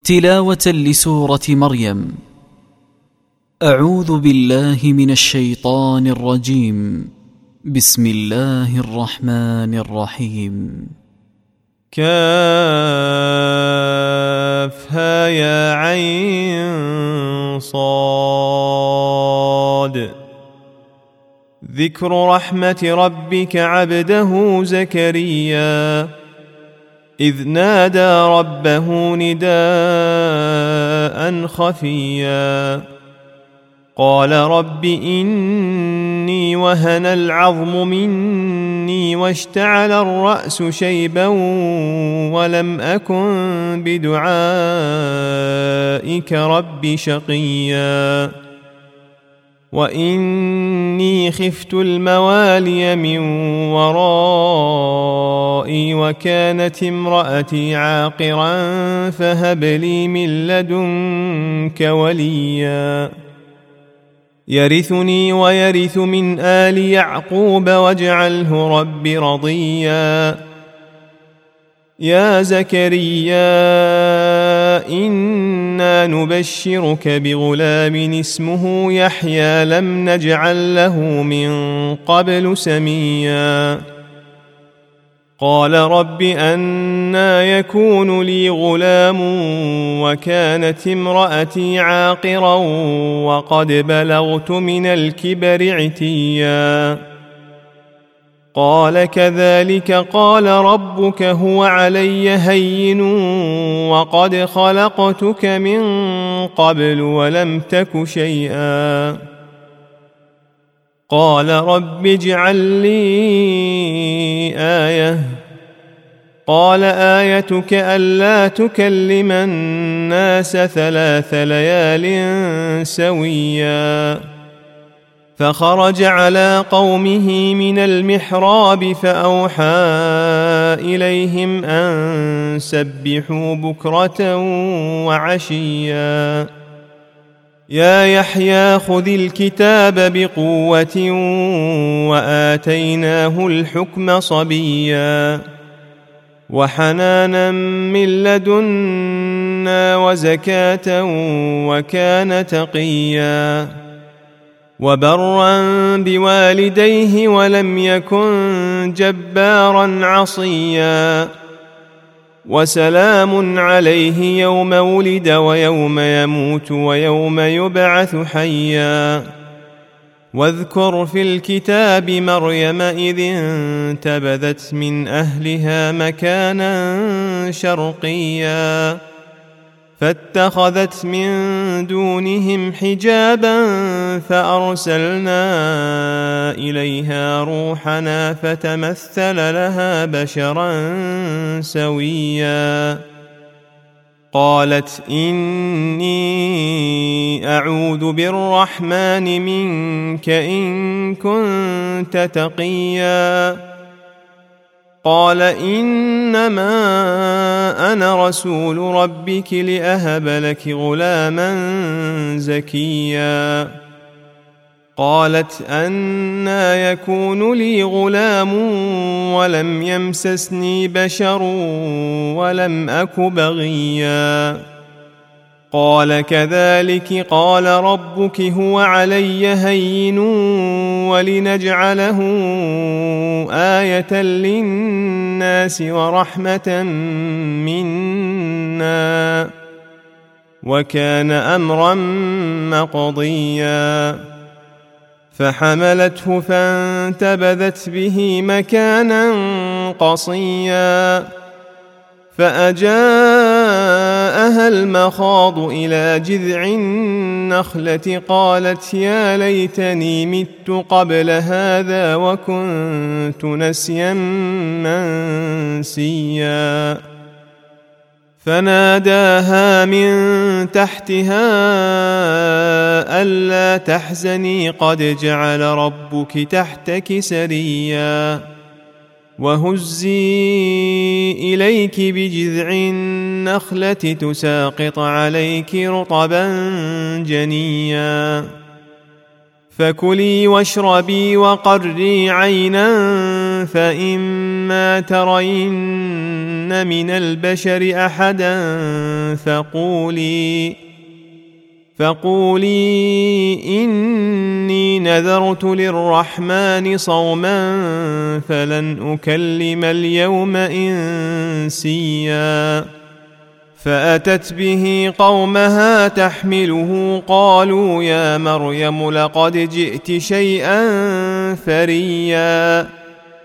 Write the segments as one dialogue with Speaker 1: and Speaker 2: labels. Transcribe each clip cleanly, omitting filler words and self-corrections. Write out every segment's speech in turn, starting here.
Speaker 1: تلاوة لسورة مريم. أعوذ بالله من الشيطان الرجيم. بسم الله الرحمن الرحيم.
Speaker 2: كافها يا عين صاد. ذكر رحمة ربك عبده زكريا إذ نادى ربه نداء خفيا قال رب إني وهن العظم مني واشتعل الرأس شيبا ولم أكن بدعائك رب شقيا وإني خفت الموالي من ورائي وكانت امرأتي عاقرا فهب لي من لدنك وليا يرثني ويرث من آل يعقوب واجعله رب رضيا يا زكريا إنا نبشرك بغلام اسمه يحيى لم نجعل له من قبل سميا قال رب أنى يكون لي غلام وكانت امرأتي عاقرا وقد بلغت من الكبر عتيا قال كذلك قال ربك هو علي هين وقد خلقتك من قبل ولم تك شيئا قال رب اجعل لي آية قال آيتك ألا تكلم الناس 3 ليال سويا فخرج على قومه من المحراب فأوحى إليهم أن سبحوا بكرة وعشيا يا يحيى خذ الكتاب بقوة وآتيناه الحكم صبيا وحنانا من لدنا وزكاة وكان تقيا وبرا بوالديه ولم يكن جبارا عصيا وسلام عليه يوم ولد ويوم يموت ويوم يبعث حيا واذكر في الكتاب مريم إذ انتبذت من أهلها مكانا شرقيا فاتخذت من دونهم حجابا فأرسلنا إليها روحنا فتمثل لها بشرا سويا قالت إني أعوذ بالرحمن منك إن كنت تقيا قال إنما أنا رسول ربك لأهب لك غلاما زكيا قالت أنى يكون لي غلام ولم يمسسني بشر ولم أك بغيا قال كذلك قال ربك هو علي هين ولنجعله آية للناس ورحمة منا وكان أمرا مقضيا فحملته فانتبذت به مكانا قصيا فأجاءها المخاض إلى جذع النخلة قالت يا ليتني مت قبل هذا وكنت نسيا منسيا فناداها من تحتها ألا تحزني قد جعل ربك تحتك سريا وهزي إليك بجذع النخلة تساقط عليك رطبا جنيا فكلي واشربي وقري عينا فإما ترين من البشر أحدا فقولي إني نذرت للرحمن صوما فلن أكلم اليوم إنسيا. فأتت به قومها تحمله قالوا يا مريم لقد جئت شيئا فريا.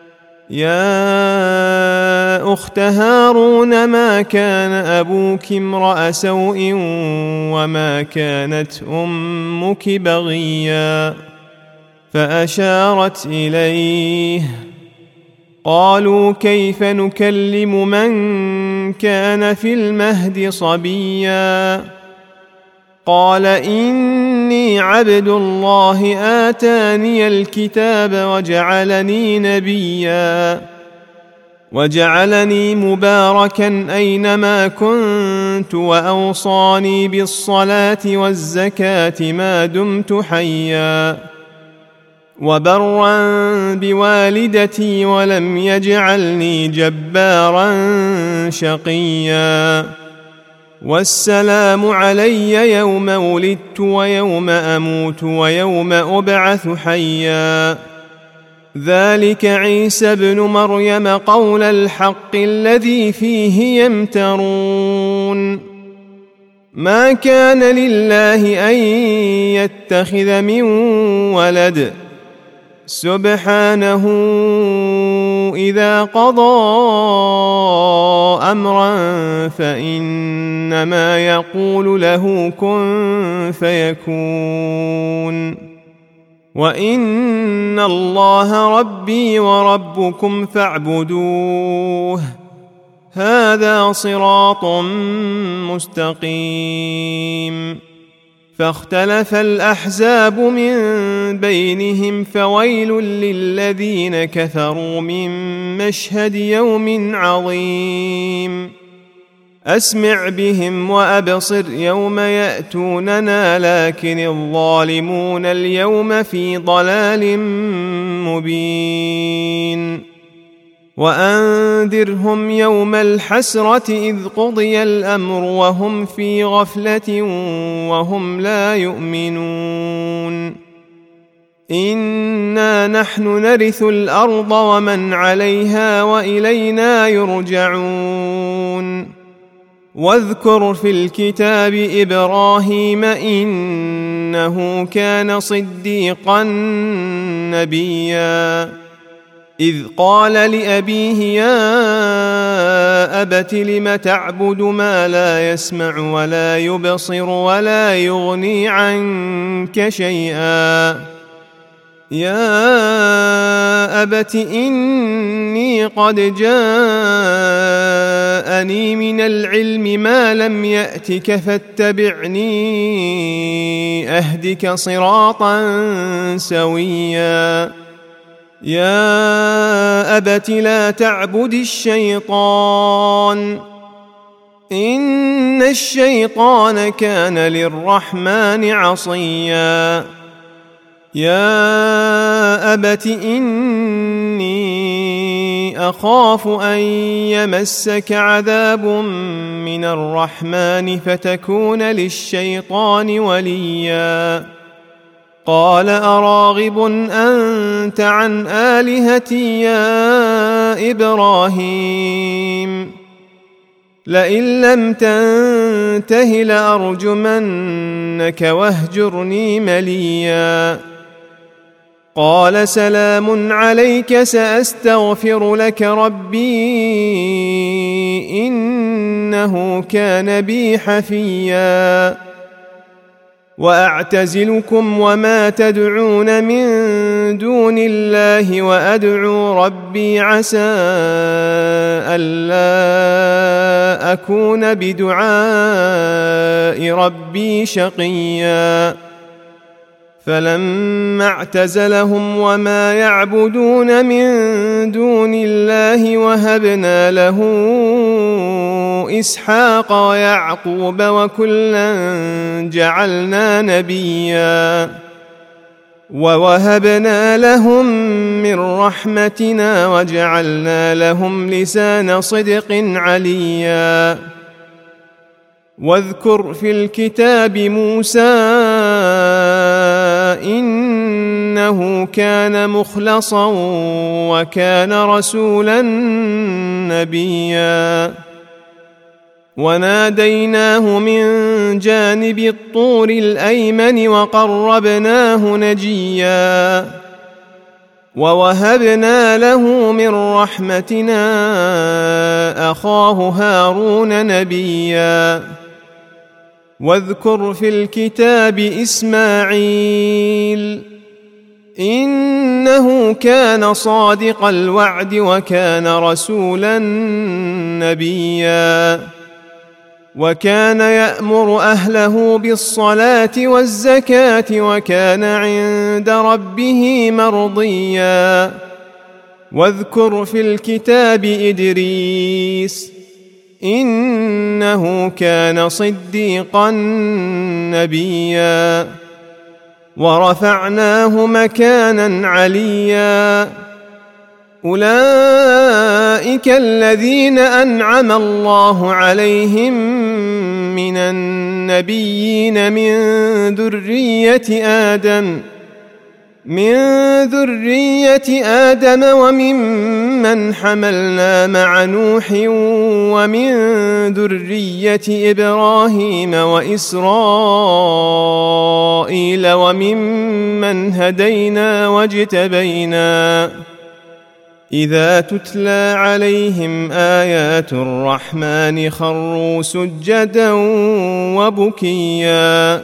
Speaker 2: يا أخت هارون ما كان أبوك امرأ سوء وما كانت أمك بغيا. فأشارت إليه قالوا كيف نكلم من كان في المهد صبيا. قال إني عبد الله آتاني الكتاب وجعلني نبيا وجعلني مباركا أينما كنت وأوصاني بالصلاة والزكاة ما دمت حيا وبرا بوالدتي ولم يجعلني جبارا شقيا. والسلام علي يوم ولدت ويوم أموت ويوم أبعث حيا. ذلك عيسى ابن مريم قول الحق الذي فيه يمترون. ما كان لله أن يتخذ من ولد سبحانه إذا قضى أمرا فإنما يقول له كن فيكون. وإن الله ربي وربكم فاعبدوه هذا صراط مستقيم. فاختلف الأحزاب من بينهم فويل للذين كفروا من مشهد يوم عظيم. أسمع بهم وأبصر يوم يأتوننا لكن الظالمون اليوم في ضلال مبين. وأنذرهم يوم الحسرة إذ قضي الأمر وهم في غفلة وهم لا يؤمنون. إنا نحن نرث الأرض ومن عليها وإلينا يرجعون. واذكر في الكتاب إبراهيم إنه كان صديقا نبيا. إذ قال لأبيه يا أبت لم تعبد ما لا يسمع ولا يبصر ولا يغني عنك شيئا. يا أبت إني قد جاءني من العلم ما لم يأتك فاتبعني أهدك صراطا سويا. يا أبت لا تعبد الشيطان إن الشيطان كان للرحمن عصيا. يا أبت إني أخاف أن يمسك عذاب من الرحمن فتكون للشيطان وليا. قال أراغب أنت عن آلهتي يا إبراهيم لئن لم تنته لأرجمنك واهجرني مليا. قال سلام عليك سأستغفر لك ربي إنه كان بي حفيا. وأعتزلكم وما تدعون من دون الله وأدعو ربي عسى ألا أكون بدعاء ربي شقيا. فلما اعتزلهم وما يعبدون من دون الله وهبنا له إسحاق ويعقوب وكلا جعلنا نبيا. ووهبنا لهم من رحمتنا وجعلنا لهم لسان صدق عليا. واذكر في الكتاب موسى إنه كان مخلصا وكان رسولا نبيا وناديناه من جانب الطور الأيمن وقربناه نجيا ووهبنا له من رحمتنا أخاه هارون نبيا واذكر في الكتاب إسماعيل إنه كان صادق الوعد وكان رسولا نبيا وكان يأمر أهله بالصلاة والزكاة وكان عند ربه مرضيا واذكر في الكتاب إدريس إنه كان صديقا نبيا ورفعناه مكانا عليا أولئك الذين أنعم الله عليهم من النبيين من ذرية آدم وممن حملنا مع نوح ومن ذرية إبراهيم وإسرائيل وممن هدينا واجتبينا إذا تتلى عليهم آيات الرحمن خروا سجدا وبكيا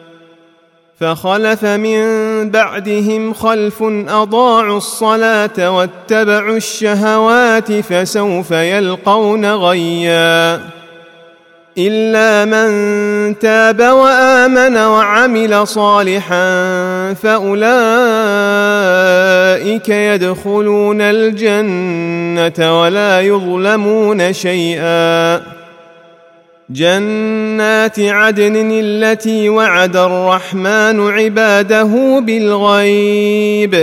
Speaker 2: فخلف من بعدهم خلف أضاعوا الصلاة واتبعوا الشهوات فسوف يلقون غيا إلا من تاب وآمن وعمل صالحا فأولئك يدخلون الجنة ولا يظلمون شيئا جنات عدن التي وعد الرحمن عباده بالغيب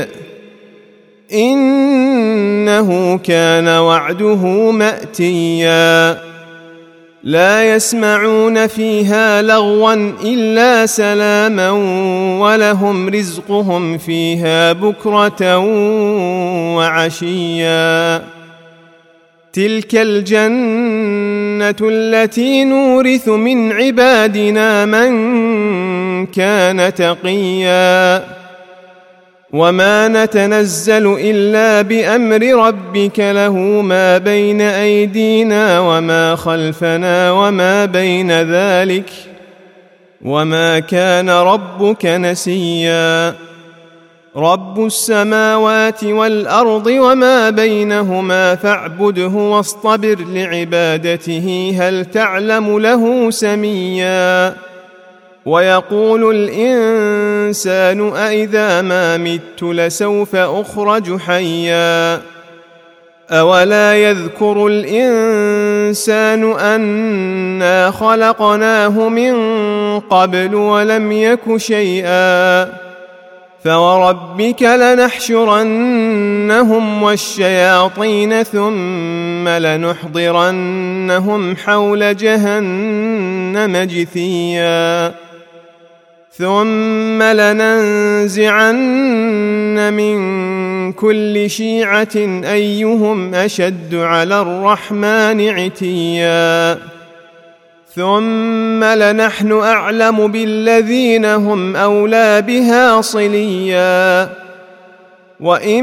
Speaker 2: إنه كان وعده مأتيا لا يسمعون فيها لغوا إلا سلاما ولهم رزقهم فيها بكرة وعشيا تلك الجنة التي نورث من عبادنا من كان تقيا وما نتنزل إلا بأمر ربك له ما بين أيدينا وما خلفنا وما بين ذلك وما كان ربك نسيا رب السماوات والأرض وما بينهما فاعبده واصطبر لعبادته هل تعلم له سميا ويقول الإنسان أإذا ما مت لسوف أخرج حيا أولا يذكر الإنسان أنا خلقناه من قبل ولم يك شيئا فوربك لنحشرنهم والشياطين ثم لنحضرنهم حول جهنم جثيا ثم لننزعن من كل شيعة أيهم أشد على الرحمن عتيا ثم لنحن أعلم بالذين هم أولى بها صليا وإن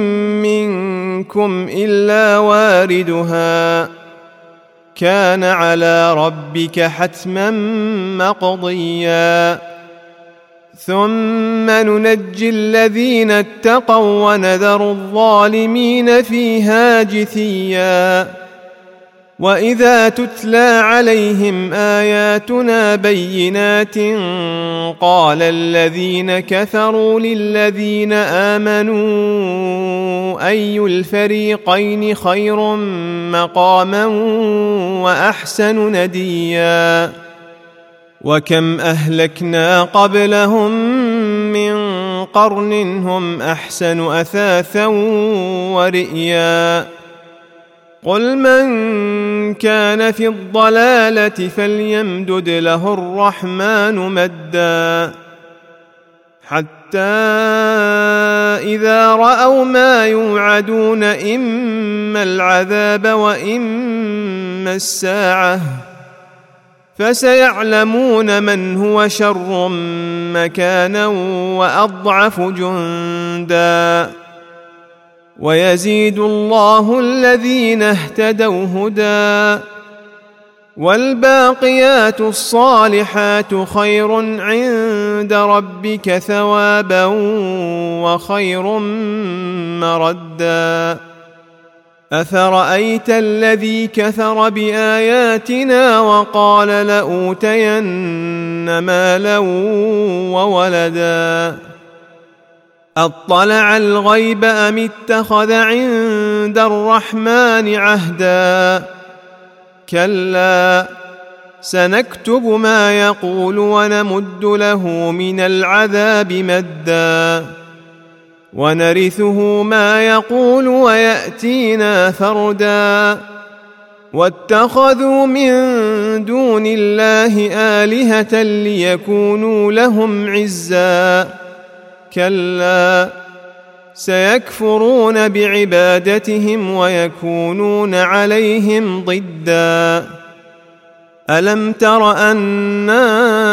Speaker 2: منكم إلا واردها كان على ربك حتما مقضيا ثم ننجي الذين اتقوا ونذر الظالمين فيها جثيا وإذا تتلى عليهم آياتنا بينات قال الذين كفروا للذين آمنوا أي الفريقين خير مقاما وأحسن نديا وكم أهلكنا قبلهم من قرن هم أحسن أثاثا ورئيا قل من كان في الضلالة فليمدد له الرحمن مدا حتى إذا رأوا ما يوعدون إما العذاب وإما الساعة فسيعلمون من هو شر مكانا وأضعف جندا ويزيد الله الذين اهتدوا هدى والباقيات الصالحات خير عند ربك ثوابا وخير مردا أفرأيت الذي كفر بآياتنا وقال لأوتين مالا وولدا أطلع الغيب أم اتخذ عند الرحمن عهدا كلا سنكتب ما يقول ونمد له من العذاب مدا ونرثه ما يقول ويأتينا فردا واتخذوا من دون الله آلهة ليكونوا لهم عزا كلا سيكفرون بعبادتهم ويكونون عليهم ضدا ألم تر أنا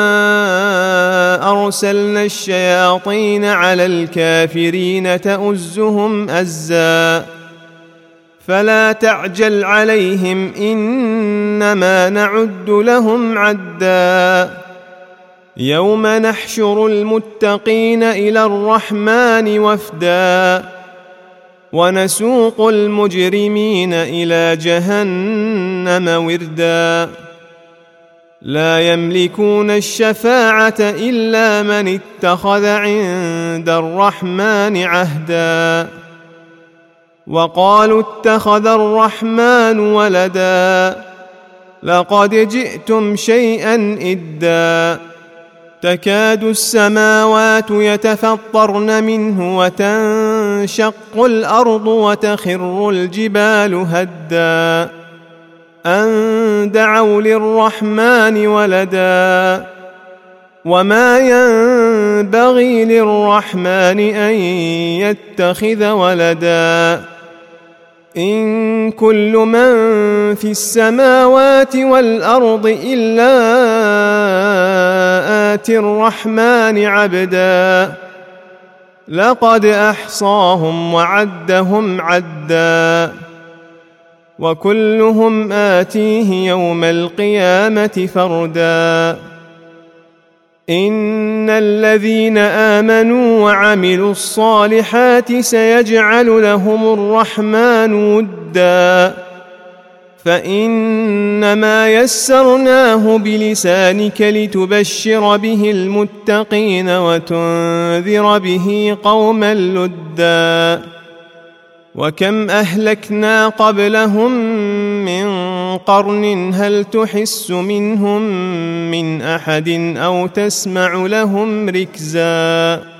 Speaker 2: أرسلنا الشياطين على الكافرين تؤزهم أزا فلا تعجل عليهم إنما نعد لهم عدا يوم نحشر المتقين إلى الرحمن وفدا ونسوق المجرمين إلى جهنم وردا لا يملكون الشفاعة إلا من اتخذ عند الرحمن عهدا وقالوا اتخذ الرحمن ولدا لقد جئتم شيئا إدا تكاد السماوات يتفطرن منه وتنشق الأرض وتخر الجبال هدا أن دعوا للرحمن ولدا وما ينبغي للرحمن أن يتخذ ولدا إن كل من في السماوات والأرض إلا آتي الرحمن عبدا لقد أحصاهم وعدهم عدا وكلهم آتيه يوم القيامة فردا إن الذين آمنوا وعملوا الصالحات سيجعل لهم الرحمن ودا فإنما يسرناه بلسانك لتبشر به المتقين وتنذر به قوما لدا وكم أهلكنا قبلهم من قرن هل تحس منهم من أحد أو تسمع لهم ركزا